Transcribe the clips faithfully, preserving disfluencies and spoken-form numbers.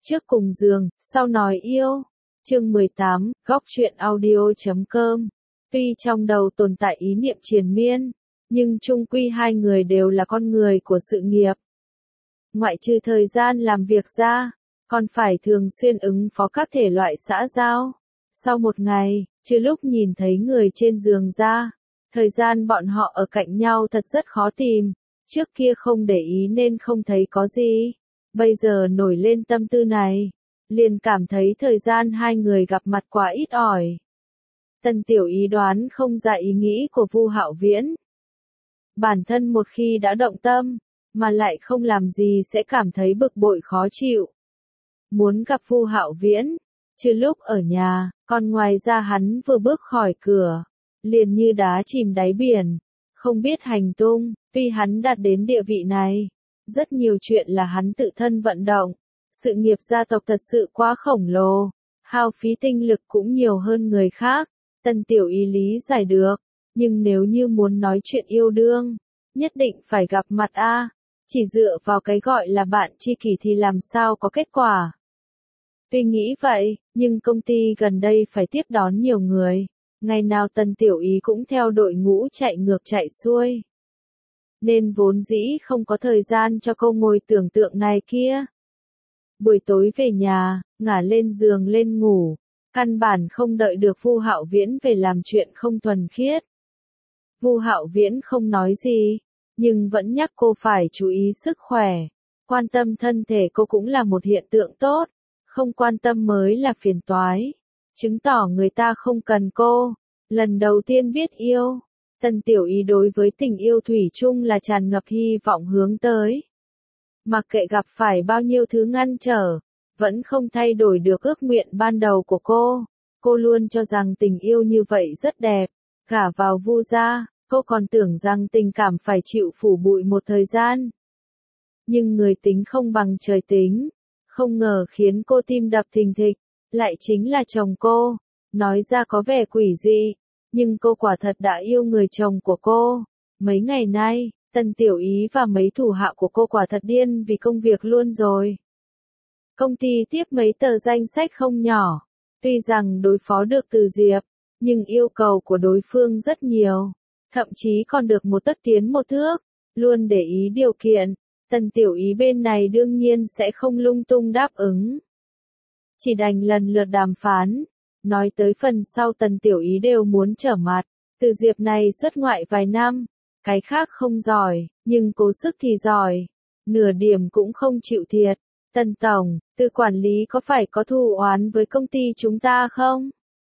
Trước cùng giường, sau nói yêu. Chương mười tám, góc truyện audio chấm com. Tuy trong đầu tồn tại ý niệm triền miên, nhưng chung quy hai người đều là con người của sự nghiệp. Ngoại trừ thời gian làm việc ra, còn phải thường xuyên ứng phó các thể loại xã giao. Sau một ngày, trừ lúc nhìn thấy người trên giường ra, thời gian bọn họ ở cạnh nhau thật rất khó tìm. Trước kia không để ý nên không thấy có gì. Bây giờ nổi lên tâm tư này, liền cảm thấy thời gian hai người gặp mặt quá ít ỏi. Tần Tiểu Ý đoán không ra ý nghĩ của Vu Hạo Viễn. Bản thân một khi đã động tâm, mà lại không làm gì sẽ cảm thấy bực bội khó chịu. Muốn gặp Vu Hạo Viễn, trừ lúc ở nhà, còn ngoài ra hắn vừa bước khỏi cửa, liền như đá chìm đáy biển, không biết hành tung. Tuy hắn đạt đến địa vị này, rất nhiều chuyện là hắn tự thân vận động. Sự nghiệp gia tộc thật sự quá khổng lồ, hao phí tinh lực cũng nhiều hơn người khác. Tần Tiểu Ý lý giải được, nhưng nếu như muốn nói chuyện yêu đương, nhất định phải gặp mặt a. Chỉ dựa vào cái gọi là bạn tri kỷ thì làm sao có kết quả. Tuy nghĩ vậy, nhưng công ty gần đây phải tiếp đón nhiều người, ngày nào Tần Tiểu Ý cũng theo đội ngũ chạy ngược chạy xuôi. Nên vốn dĩ không có thời gian cho câu ngồi tưởng tượng này kia. Buổi tối về nhà, ngả lên giường lên ngủ, căn bản không đợi được Vu Hạo Viễn về làm chuyện không thuần khiết. Vu Hạo Viễn không nói gì, nhưng vẫn nhắc cô phải chú ý sức khỏe. Quan tâm thân thể cô cũng là một hiện tượng tốt, không quan tâm mới là phiền toái. Chứng tỏ người ta không cần cô. Lần đầu tiên biết yêu, Tần Tiểu Ý đối với tình yêu thủy chung là tràn ngập hy vọng hướng tới. Mặc kệ gặp phải bao nhiêu thứ ngăn trở, vẫn không thay đổi được ước nguyện ban đầu của cô. Cô luôn cho rằng tình yêu như vậy rất đẹp. Gả vào Vu gia, cô còn tưởng rằng tình cảm phải chịu phủ bụi một thời gian. Nhưng người tính không bằng trời tính. Không ngờ khiến cô tim đập thình thịch, lại chính là chồng cô. Nói ra có vẻ quỷ dị, nhưng cô quả thật đã yêu người chồng của cô. Mấy ngày nay, Tần Tiểu Ý và mấy thủ hạ của cô quả thật điên vì công việc luôn rồi. Công ty tiếp mấy tờ danh sách không nhỏ. Tuy rằng đối phó được Từ Diệp, nhưng yêu cầu của đối phương rất nhiều. Thậm chí còn được một tấc tiến một thước. Luôn để ý điều kiện. Tần Tiểu Ý bên này đương nhiên sẽ không lung tung đáp ứng. Chỉ đành lần lượt đàm phán. Nói tới phần sau Tần Tiểu Ý đều muốn trở mặt. Từ Diệp này xuất ngoại vài năm. Cái khác không giỏi, nhưng cố sức thì giỏi. Nửa điểm cũng không chịu thiệt. Tần Tổng, Từ quản lý có phải có thù oán với công ty chúng ta không?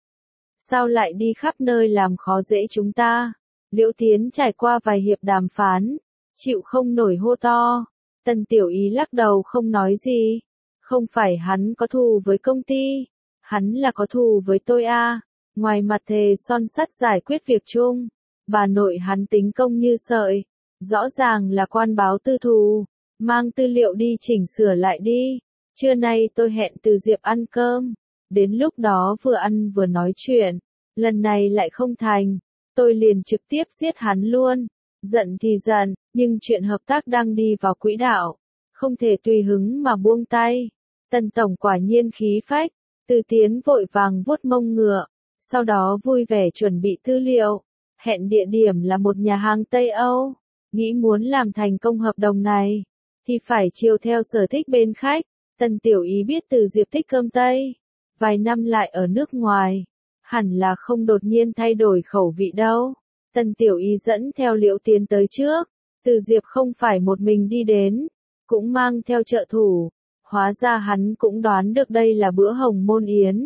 Sao lại đi khắp nơi làm khó dễ chúng ta? Liễu Tiến trải qua vài hiệp đàm phán, chịu không nổi hô to. Tần Tiểu Ý lắc đầu không nói gì. Không phải hắn có thù với công ty, hắn là có thù với tôi a. À. Ngoài mặt thề son sắt giải quyết việc chung, bà nội hắn tính công như sợi. Rõ ràng là quan báo tư thù. Mang tư liệu đi chỉnh sửa lại đi. Trưa nay tôi hẹn Từ Diệp ăn cơm. Đến lúc đó vừa ăn vừa nói chuyện. Lần này lại không thành. Tôi liền trực tiếp giết hắn luôn. Giận thì giận, nhưng chuyện hợp tác đang đi vào quỹ đạo. Không thể tùy hứng mà buông tay. Tần Tổng quả nhiên khí phách. Từ Tiến vội vàng vuốt mông ngựa. Sau đó vui vẻ chuẩn bị tư liệu. Hẹn địa điểm là một nhà hàng Tây Âu. Nghĩ muốn làm thành công hợp đồng này, thì phải chiều theo sở thích bên khách. Tần Tiểu Ý biết Từ Diệp thích cơm Tây. Vài năm lại ở nước ngoài. Hẳn là không đột nhiên thay đổi khẩu vị đâu. Tần Tiểu Ý dẫn theo Liễu Tiến tới trước. Từ Diệp không phải một mình đi đến, cũng mang theo trợ thủ. Hóa ra hắn cũng đoán được đây là bữa hồng môn yến.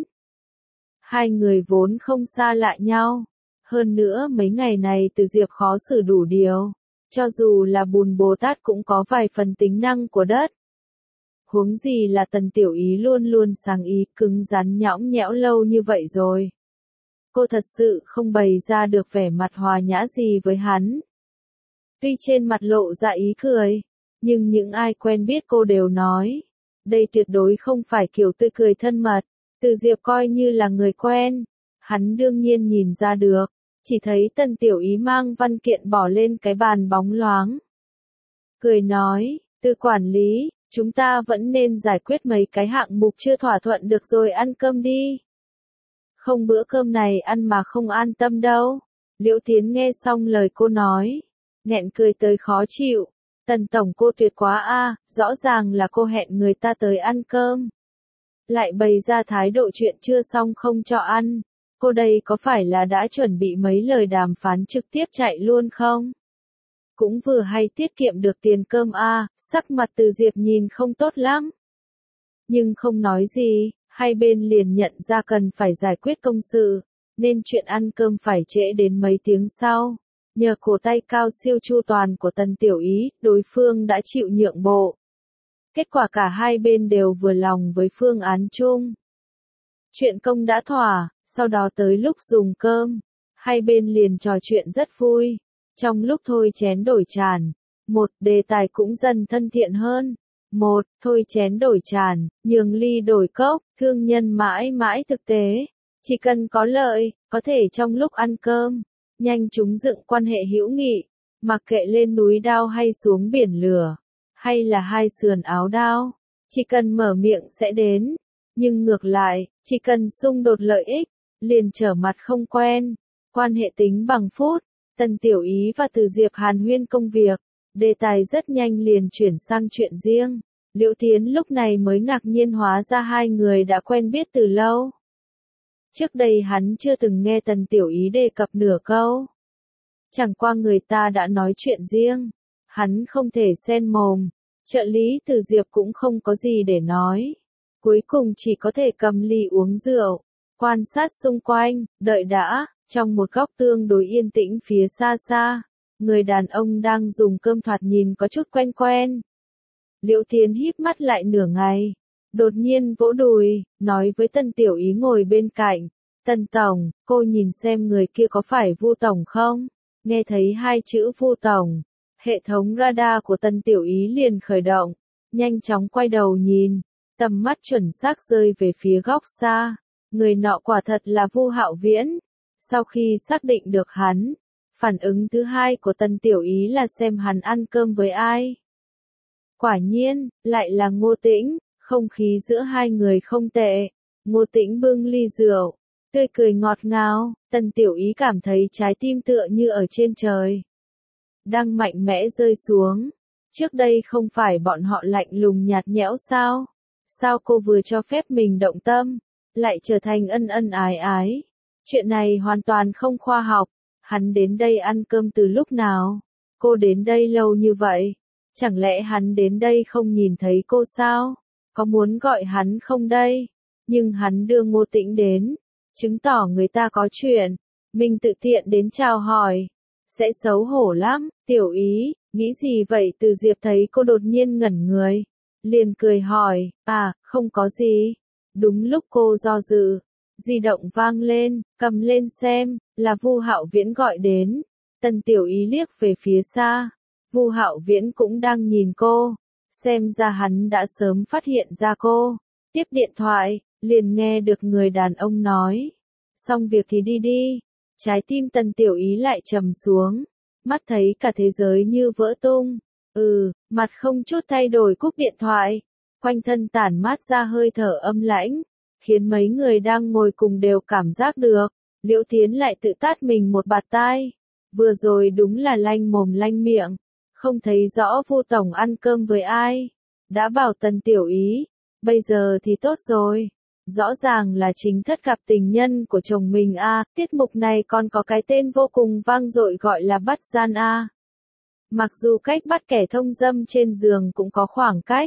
Hai người vốn không xa lạ nhau. Hơn nữa mấy ngày này Từ Diệp khó xử đủ điều. Cho dù là Bùn Bồ Tát cũng có vài phần tính năng của đất. Huống gì là Tần Tiểu Ý luôn luôn sáng ý cứng rắn nhõng nhẽo lâu như vậy rồi. Cô thật sự không bày ra được vẻ mặt hòa nhã gì với hắn. Tuy trên mặt lộ ra ý cười, nhưng những ai quen biết cô đều nói. Đây tuyệt đối không phải kiểu tươi cười thân mật. Từ Diệp coi như là người quen. Hắn đương nhiên nhìn ra được. Chỉ thấy Tần Tiểu Ý mang văn kiện bỏ lên cái bàn bóng loáng. Cười nói, Từ quản lý, Chúng ta vẫn nên giải quyết mấy cái hạng mục chưa thỏa thuận được rồi ăn cơm đi. Không bữa cơm này ăn mà không an tâm đâu. Liễu Tiến nghe xong lời cô nói, nghẹn cười tới khó chịu. Tần tổng cô tuyệt quá a, rõ ràng là cô hẹn người ta tới ăn cơm. Lại bày ra thái độ chuyện chưa xong không cho ăn. Cô đây có phải là đã chuẩn bị mấy lời đàm phán trực tiếp chạy luôn không? Cũng vừa hay tiết kiệm được tiền cơm a, sắc mặt Từ Diệp nhìn không tốt lắm. Nhưng không nói gì, hai bên liền nhận ra cần phải giải quyết công sự, nên chuyện ăn cơm phải trễ đến mấy tiếng sau. Nhờ cổ tay cao siêu chu toàn của Tần Tiểu Ý, đối phương đã chịu nhượng bộ. Kết quả cả hai bên đều vừa lòng với phương án chung. Chuyện công đã thỏa, sau đó tới lúc dùng cơm, hai bên liền trò chuyện rất vui. Trong lúc thôi chén đổi tràn, một đề tài cũng dần thân thiện hơn. Một, thôi chén đổi tràn, nhường ly đổi cốc, thương nhân mãi mãi thực tế. Chỉ cần có lợi, có thể trong lúc ăn cơm, nhanh chóng dựng quan hệ hữu nghị, mặc kệ lên núi đao hay xuống biển lửa, hay là hai sườn áo đao, chỉ cần mở miệng sẽ đến. Nhưng ngược lại, chỉ cần xung đột lợi ích, liền trở mặt không quen, quan hệ tính bằng phút. Tần Tiểu Ý và Từ Diệp hàn huyên công việc, đề tài rất nhanh liền chuyển sang chuyện riêng. Liễu Tiến lúc này mới ngạc nhiên hóa ra hai người đã quen biết từ lâu. Trước đây hắn chưa từng nghe Tần Tiểu Ý đề cập nửa câu. Chẳng qua người ta đã nói chuyện riêng, hắn không thể xen mồm, trợ lý Từ Diệp cũng không có gì để nói. Cuối cùng chỉ có thể cầm ly uống rượu, quan sát xung quanh, đợi đã. Trong một góc tương đối yên tĩnh phía xa xa, người đàn ông đang dùng cơm thoạt nhìn có chút quen quen. Liễu Tiến híp mắt lại nửa ngày, đột nhiên vỗ đùi, nói với Tần Tiểu Ý ngồi bên cạnh, Tần Tổng, cô nhìn xem người kia có phải Vu Tổng không? Nghe thấy hai chữ Vu Tổng, hệ thống radar của Tần Tiểu Ý liền khởi động, nhanh chóng quay đầu nhìn, tầm mắt chuẩn xác rơi về phía góc xa, người nọ quả thật là Vu Hạo Viễn. Sau khi xác định được hắn, phản ứng thứ hai của Tần Tiểu Ý là xem hắn ăn cơm với ai. Quả nhiên, lại là Ngô Tĩnh, không khí giữa hai người không tệ. Ngô Tĩnh bưng ly rượu, tươi cười ngọt ngào, Tần Tiểu Ý cảm thấy trái tim tựa như ở trên trời. Đang mạnh mẽ rơi xuống. Trước đây không phải bọn họ lạnh lùng nhạt nhẽo sao? Sao cô vừa cho phép mình động tâm, lại trở thành ân ân ái ái? Chuyện này hoàn toàn không khoa học. Hắn đến đây ăn cơm từ lúc nào? Cô đến đây lâu như vậy. Chẳng lẽ hắn đến đây không nhìn thấy cô sao? Có muốn gọi hắn không đây? Nhưng hắn đưa Ngô Tĩnh đến, chứng tỏ người ta có chuyện. Mình tự tiện đến chào hỏi, sẽ xấu hổ lắm. Tiểu Ý, nghĩ gì vậy? Từ Diệp thấy cô đột nhiên ngẩn người, liền cười hỏi, à, không có gì. Đúng lúc cô do dự, di động vang lên, cầm lên xem, là Vu Hạo Viễn gọi đến. Tần Tiểu Ý liếc về phía xa, Vu Hạo Viễn cũng đang nhìn cô, xem ra hắn đã sớm phát hiện ra cô. Tiếp điện thoại, liền nghe được người đàn ông nói, xong việc thì đi đi. Trái tim Tần Tiểu Ý lại trầm xuống, mắt thấy cả thế giới như vỡ tung. Ừ, mặt không chút thay đổi cúp điện thoại, quanh thân tản mát ra hơi thở âm lãnh, khiến mấy người đang ngồi cùng đều cảm giác được. Liễu Tiến lại tự tát mình một bạt tai, vừa rồi đúng là lanh mồm lanh miệng, không thấy rõ Vu Tổng ăn cơm với ai. Đã bảo Tần Tiểu Ý, bây giờ thì tốt rồi. Rõ ràng là chính thất gặp tình nhân của chồng mình a. À, tiết mục này còn có cái tên vô cùng vang dội gọi là bắt gian a. À. Mặc dù cách bắt kẻ thông dâm trên giường cũng có khoảng cách,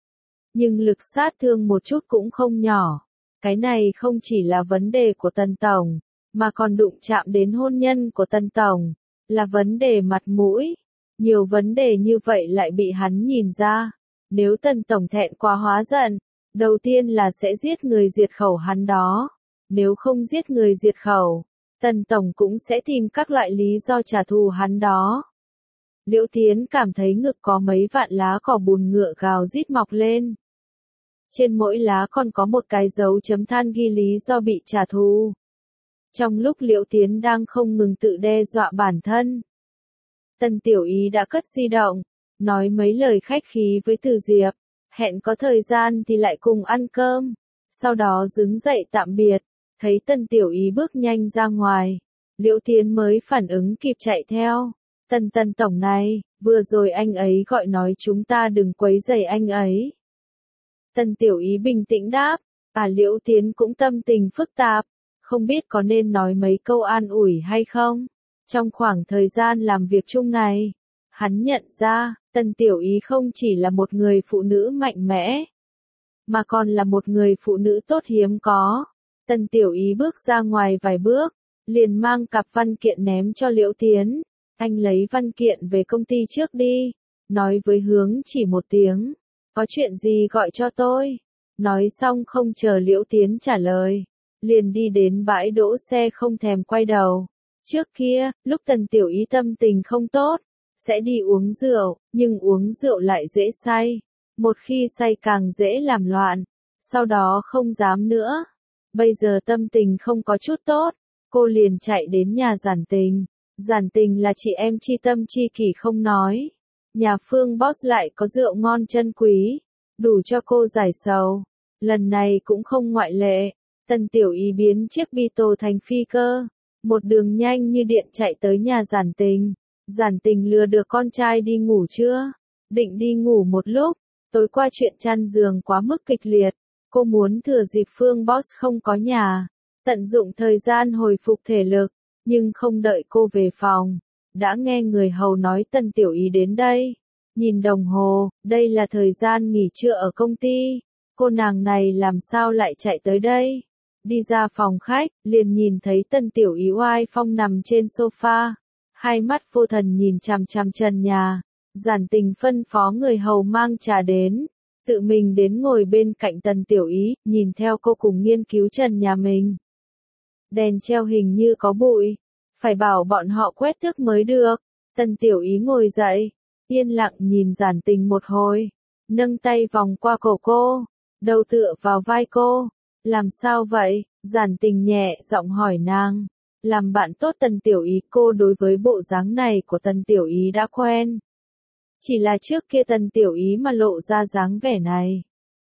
nhưng lực sát thương một chút cũng không nhỏ. Cái này không chỉ là vấn đề của Tần Tổng, mà còn đụng chạm đến hôn nhân của Tần Tổng, là vấn đề mặt mũi. Nhiều vấn đề như vậy lại bị hắn nhìn ra. Nếu Tần Tổng thẹn quá hóa giận, đầu tiên là sẽ giết người diệt khẩu hắn đó. Nếu không giết người diệt khẩu, Tần Tổng cũng sẽ tìm các loại lý do trả thù hắn đó. Liễu Tiến cảm thấy ngực có mấy vạn lá cỏ bùn ngựa gào rít mọc lên. Trên mỗi lá còn có một cái dấu chấm than ghi lý do bị trả thù. Trong lúc Liễu Tiến đang không ngừng tự đe dọa bản thân, Tần Tiểu Ý đã cất di động, nói mấy lời khách khí với Từ Diệp. Hẹn có thời gian thì lại cùng ăn cơm. Sau đó đứng dậy tạm biệt, thấy Tần Tiểu Ý bước nhanh ra ngoài. Liễu Tiến mới phản ứng kịp chạy theo. Tần Tần tổng này, vừa rồi anh ấy gọi nói chúng ta đừng quấy rầy anh ấy. Tần Tiểu Ý bình tĩnh đáp, à Liễu Tiến cũng tâm tình phức tạp, không biết có nên nói mấy câu an ủi hay không. Trong khoảng thời gian làm việc chung này, hắn nhận ra, Tần Tiểu Ý không chỉ là một người phụ nữ mạnh mẽ, mà còn là một người phụ nữ tốt hiếm có. Tần Tiểu Ý bước ra ngoài vài bước, liền mang cặp văn kiện ném cho Liễu Tiến. Anh lấy văn kiện về công ty trước đi, nói với Hướng Chỉ một tiếng. Có chuyện gì gọi cho tôi? Nói xong không chờ Liễu Tiến trả lời, liền đi đến bãi đỗ xe không thèm quay đầu. Trước kia, lúc Tần Tiểu Ý tâm tình không tốt, sẽ đi uống rượu, nhưng uống rượu lại dễ say. Một khi say càng dễ làm loạn, sau đó không dám nữa. Bây giờ tâm tình không có chút tốt, cô liền chạy đến nhà Giản Tình. Giản Tình là chị em chi tâm chi kỷ không nói. Nhà Phương Boss lại có rượu ngon chân quý, đủ cho cô giải sầu. Lần này cũng không ngoại lệ. Tần Tiểu Ý biến chiếc Beetle thành phi cơ, một đường nhanh như điện chạy tới nhà Giản Tình. Giản Tình lừa được con trai đi ngủ chưa? Định đi ngủ một lúc, tối qua chuyện chăn giường quá mức kịch liệt, cô muốn thừa dịp Phương Boss không có nhà, tận dụng thời gian hồi phục thể lực, nhưng không đợi cô về phòng, đã nghe người hầu nói Tần Tiểu Ý đến đây. Nhìn đồng hồ, đây là thời gian nghỉ trưa ở công ty, cô nàng này làm sao lại chạy tới đây? Đi ra phòng khách, liền nhìn thấy Tần Tiểu Ý oai phong nằm trên sofa, hai mắt vô thần nhìn chằm chằm trần nhà. Giản Tình phân phó người hầu mang trà đến, tự mình đến ngồi bên cạnh Tần Tiểu Ý, nhìn theo cô cùng nghiên cứu trần nhà mình. Đèn treo hình như có bụi, phải bảo bọn họ quét tước mới được. Tần Tiểu Ý ngồi dậy, yên lặng nhìn Giản Tình một hồi, nâng tay vòng qua cổ cô, đầu tựa vào vai cô. Làm sao vậy? Giản Tình nhẹ giọng hỏi nàng. Làm bạn tốt Tần Tiểu Ý, cô đối với bộ dáng này của Tần Tiểu Ý đã quen. Chỉ là trước kia Tần Tiểu Ý mà lộ ra dáng vẻ này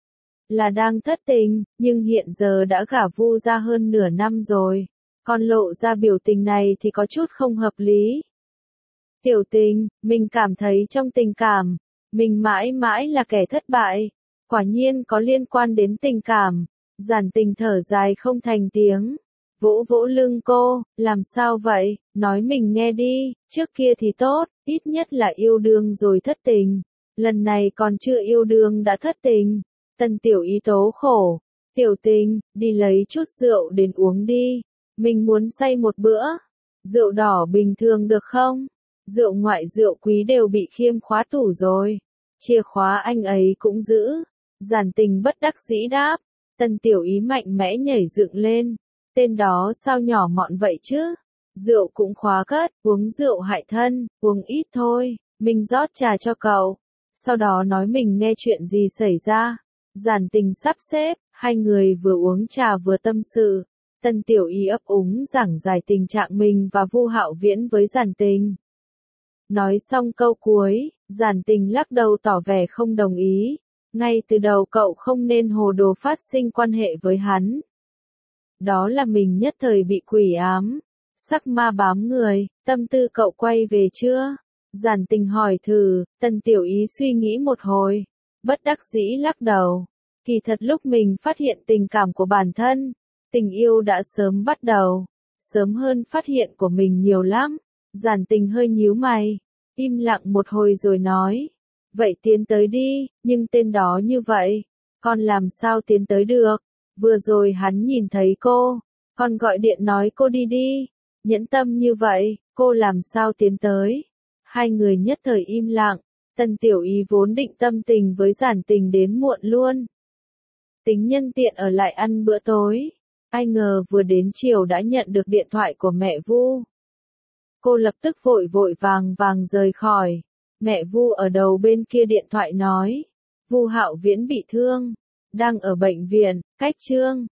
là đang thất tình, nhưng hiện giờ đã gả Vu ra hơn nửa năm rồi, còn lộ ra biểu tình này thì có chút không hợp lý. Tiểu Tình, mình cảm thấy trong tình cảm, mình mãi mãi là kẻ thất bại, quả nhiên có liên quan đến tình cảm. Giản Tình thở dài không thành tiếng, vỗ vỗ lưng cô, làm sao vậy, nói mình nghe đi, trước kia thì tốt, ít nhất là yêu đương rồi thất tình, lần này còn chưa yêu đương đã thất tình. Tần Tiểu Ý tố khổ, Tiểu Tình, đi lấy chút rượu đến uống đi, mình muốn say một bữa, rượu đỏ bình thường được không? Rượu ngoại rượu quý đều bị khiêm khóa tủ rồi, chìa khóa anh ấy cũng giữ. Giản Tình bất đắc dĩ đáp. Tần Tiểu Ý mạnh mẽ nhảy dựng lên, tên đó sao nhỏ mọn vậy chứ? Rượu cũng khóa cất, uống rượu hại thân, uống ít thôi, mình rót trà cho cậu. Sau đó nói mình nghe chuyện gì xảy ra. Giản Tình sắp xếp, hai người vừa uống trà vừa tâm sự. Tần Tiểu Ý ấp úng giảng giải tình trạng mình và Vu Hạo Viễn với Giản Tình. Nói xong câu cuối, Giản Tình lắc đầu tỏ vẻ không đồng ý. Ngay từ đầu cậu không nên hồ đồ phát sinh quan hệ với hắn. Đó là mình nhất thời bị quỷ ám, sắc ma bám người, tâm tư cậu quay về chưa? Giản Tình hỏi thử. Tần Tiểu Ý suy nghĩ một hồi, bất đắc dĩ lắc đầu. Kỳ thật lúc mình phát hiện tình cảm của bản thân, tình yêu đã sớm bắt đầu, sớm hơn phát hiện của mình nhiều lắm. Giản Tình hơi nhíu mày, im lặng một hồi rồi nói. Vậy tiến tới đi, nhưng tên đó như vậy, con làm sao tiến tới được? Vừa rồi hắn nhìn thấy cô, con gọi điện nói cô đi đi, nhẫn tâm như vậy, cô làm sao tiến tới? Hai người nhất thời im lặng, Tần Tiểu Ý vốn định tâm tình với Giản Tình đến muộn luôn. Tính nhân tiện ở lại ăn bữa tối, ai ngờ vừa đến chiều đã nhận được điện thoại của mẹ Vu. Cô lập tức vội vội vàng vàng rời khỏi. Mẹ Vu ở đầu bên kia điện thoại nói, Vu Hạo Viễn bị thương, đang ở bệnh viện, cách Trương